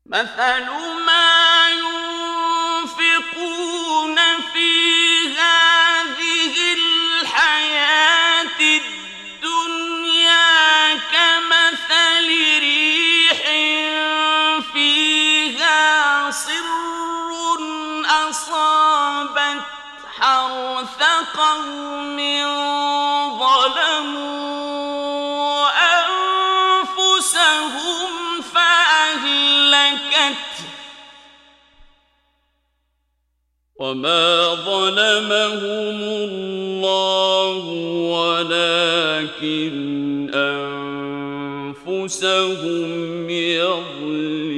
مثل ما ينفقون في هذه الحياة الدنيا كمثل ريح فيها صر أصابت حرث قوم ظلموا أنفسهم فأهلكته وما ظلمهم الله ولكن أنفسهم يظلمون.